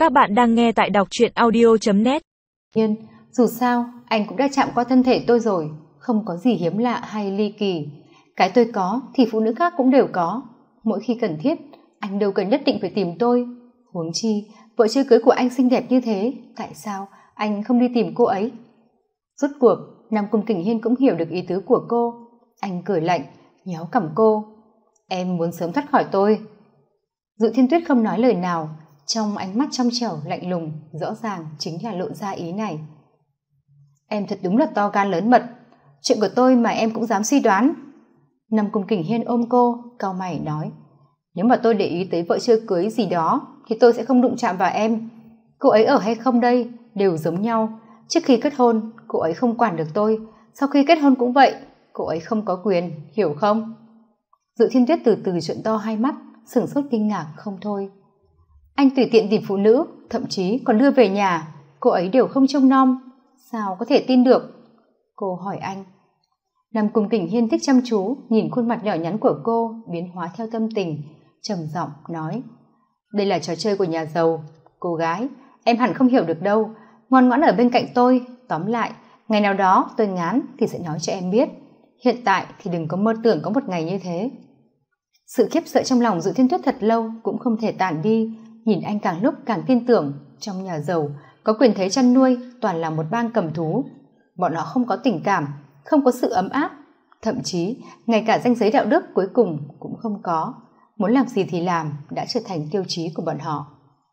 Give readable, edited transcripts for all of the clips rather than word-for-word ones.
Các bạn đang nghe tại đọc truyện audio.net. Nhưng dù sao anh cũng đã chạm qua thân thể tôi rồi, không có gì hiếm lạ hay ly kỳ. Cái tôi có thì phụ nữ khác cũng đều có. Mỗi khi cần thiết, anh đâu cần nhất định phải tìm tôi. Huống chi vợ chưa cưới của anh xinh đẹp như thế, tại sao anh không đi tìm cô ấy? Rốt cuộc Nam Cung Kình Hiên cũng hiểu được ý tứ của cô. Anh cười lạnh nhéo cằm cô. Em muốn sớm thoát khỏi tôi. Dụ Thiên Tuyết không nói lời nào, trong ánh mắt trong trẻo lạnh lùng rõ ràng chính là lộ ra ý này. Em thật đúng là to gan lớn mật, chuyện của tôi mà em cũng dám suy đoán. Nam Cung Kình Hiên ôm cô, cau mày nói, nếu mà tôi để ý tới vợ chưa cưới gì đó thì tôi sẽ không đụng chạm vào em. Cô ấy ở hay không đây đều giống nhau. Trước khi kết hôn cô ấy không quản được tôi, sau khi kết hôn cũng vậy, cô ấy không có quyền, hiểu không? Dụ Thiên Tuyết từ từ trợn to hai mắt, sửng sốt kinh ngạc không thôi. Anh tùy tiện tìm phụ nữ, thậm chí còn đưa về nhà, cô ấy đều không trông nom, sao có thể tin được? Cô hỏi anh. Nam Cung Kình Hiên thích chăm chú nhìn khuôn mặt nhỏ nhắn của cô biến hóa theo tâm tình, trầm giọng nói, đây là trò chơi của nhà giàu, cô gái em hẳn không hiểu được đâu, ngoan ngoãn ở bên cạnh tôi, tóm lại ngày nào đó tôi ngán thì sẽ nói cho em biết, hiện tại thì đừng có mơ tưởng có một ngày như thế. Sự khiếp sợ trong lòng Dụ Thiên Tuyết thật lâu cũng không thể tản đi, nhìn anh càng lúc càng tin tưởng trong nhà giàu có quyền thế chăn nuôi toàn là một bang cầm thú, bọn họ không có tình cảm, không có sự ấm áp, thậm chí ngay cả danh giới đạo đức cuối cùng cũng không có, muốn làm gì thì làm đã trở thành tiêu chí của bọn họ.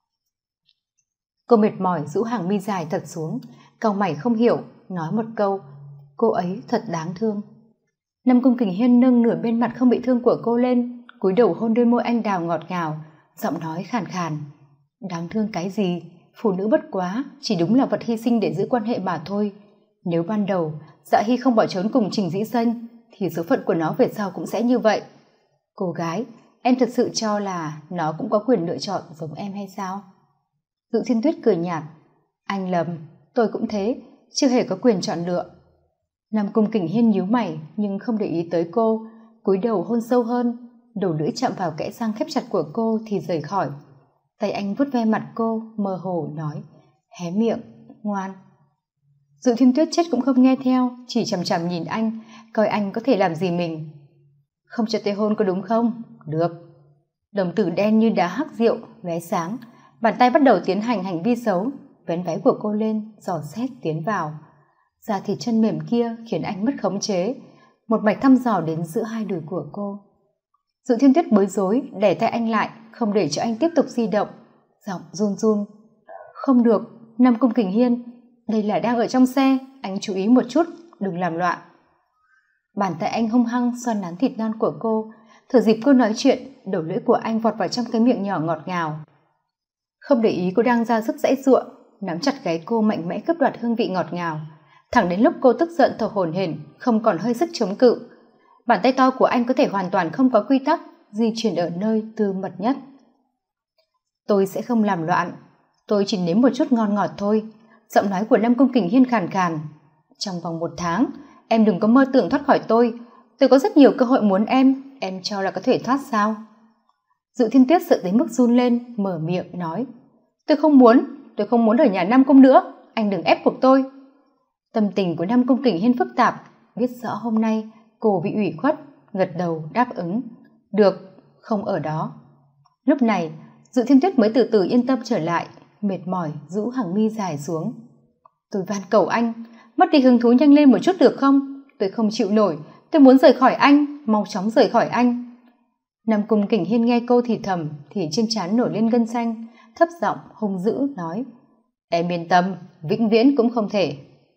Cô mệt mỏi rũ hàng mi dài thật xuống, cau mày không hiểu, nói một câu, cô ấy thật đáng thương. Nam Cung Kình Hiên nâng nửa bên mặt không bị thương của cô lên, cúi đầu hôn đôi môi anh đào ngọt ngào, giọng nói khàn khàn, đáng thương cái gì, phụ nữ bất quá chỉ đúng là vật hy sinh để giữ quan hệ mà thôi. Nếu ban đầu Dạ Hy không bỏ trốn cùng Trình Dĩ Xanh thì số phận của nó về sau cũng sẽ như vậy. Cô gái, em thật sự cho là nó cũng có quyền lựa chọn giống em hay sao? Dụ Thiên Tuyết cười nhạt, anh lầm, tôi cũng thế, chưa hề có quyền chọn lựa. Nam Cung Kình Hiên nhíu mày nhưng không để ý tới cô, cúi đầu hôn sâu hơn, đầu lưỡi chạm vào kẽ răng khép chặt của cô thì rời khỏi. Tay anh vuốt ve mặt cô, mơ hồ nói, hé miệng, ngoan. Dụ Thiên Tuyết chết cũng không nghe theo, chỉ chằm chằm nhìn anh, coi anh có thể làm gì mình. Không cho tôi hôn có đúng không? Được. Đồng tử đen như đá hắc rượu lóe sáng, bàn tay bắt đầu tiến hành hành vi xấu, vén váy của cô lên, dò xét tiến vào. Da thịt chân mềm kia khiến anh mất khống chế, một mạch thăm dò đến giữa hai đùi của cô. Dụ Thiên Tuyết bối rối đè tay anh lại, không để cho anh tiếp tục di động, giọng run run, không được, Nam Cung Kình Hiên, đây là đang ở trong xe, anh chú ý một chút, đừng làm loạn. Bàn tay anh hung hăng xoăn nắn thịt non của cô, thừa dịp cô nói chuyện, đầu lưỡi của anh vọt vào trong cái miệng nhỏ ngọt ngào. Không để ý cô đang ra sức giãy giụa, nắm chặt gáy cô mạnh mẽ cướp đoạt hương vị ngọt ngào, thẳng đến lúc cô tức giận thở hổn hển, không còn hơi sức chống cự. Bàn tay to của anh có thể hoàn toàn không có quy tắc, di chuyển ở nơi tư mật nhất. Tôi sẽ không làm loạn, tôi chỉ nếm một chút ngon ngọt thôi. Giọng nói của Nam Cung Kình Hiên khàn khàn. Trong vòng 1 tháng, em đừng có mơ tưởng thoát khỏi tôi có rất nhiều cơ hội muốn em cho là có thể thoát sao? Dụ Thiên Tuyết sợ tới mức run lên, mở miệng nói, tôi không muốn ở nhà Nam Cung nữa, anh đừng ép buộc tôi. Tâm tình của Nam Cung Kình Hiên phức tạp, biết rõ hôm nay cô bị ủy khuất, gật đầu đáp ứng, được, không ở đó. Lúc này Dụ Thiên Tuyết mới từ từ yên tâm trở lại, mệt mỏi rũ hàng mi dài xuống. Tôi van cầu anh, mất đi hứng thú nhanh lên một chút được không? Tôi không chịu nổi, tôi muốn rời khỏi anh, mau chóng rời khỏi anh. Nam Cung Kình Hiên nghe cô thì thầm thì trên trán nổi lên gân xanh, thấp giọng hung dữ nói, em yên tâm, vĩnh viễn cũng không thể.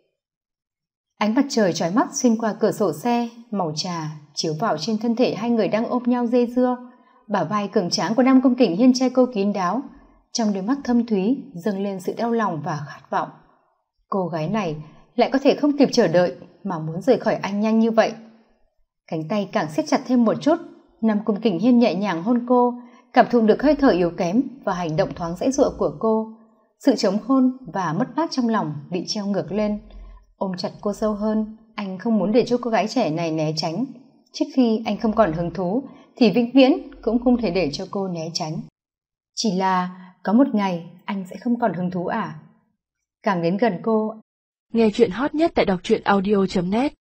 Ánh mặt trời chói mắt xuyên qua cửa sổ xe màu trà chiếu vào trên thân thể hai người đang ôm nhau dây dưa, bả vai cường tráng của Nam Cung Kình Hiên che cô kín đáo, trong đôi mắt thâm thúy dâng lên sự đau lòng và khát vọng. Cô gái này lại có thể không kịp chờ đợi mà muốn rời khỏi anh nhanh như vậy. Cánh tay càng siết chặt thêm một chút, Nam Cung Kình Hiên nhẹ nhàng hôn cô, cảm thụ được hơi thở yếu kém và hành động thoáng giãy giụa của cô. Sự trống hôn và mất mát trong lòng bị treo ngược lên, ôm chặt cô sâu hơn. Anh không muốn để cho cô gái trẻ này né tránh. Trước khi anh không còn hứng thú thì vĩnh viễn cũng không thể để cho cô né tránh. Chỉ là có một ngày anh sẽ không còn hứng thú à? Càng đến gần cô, Nghe chuyện hot nhất tại đọc truyện audio.net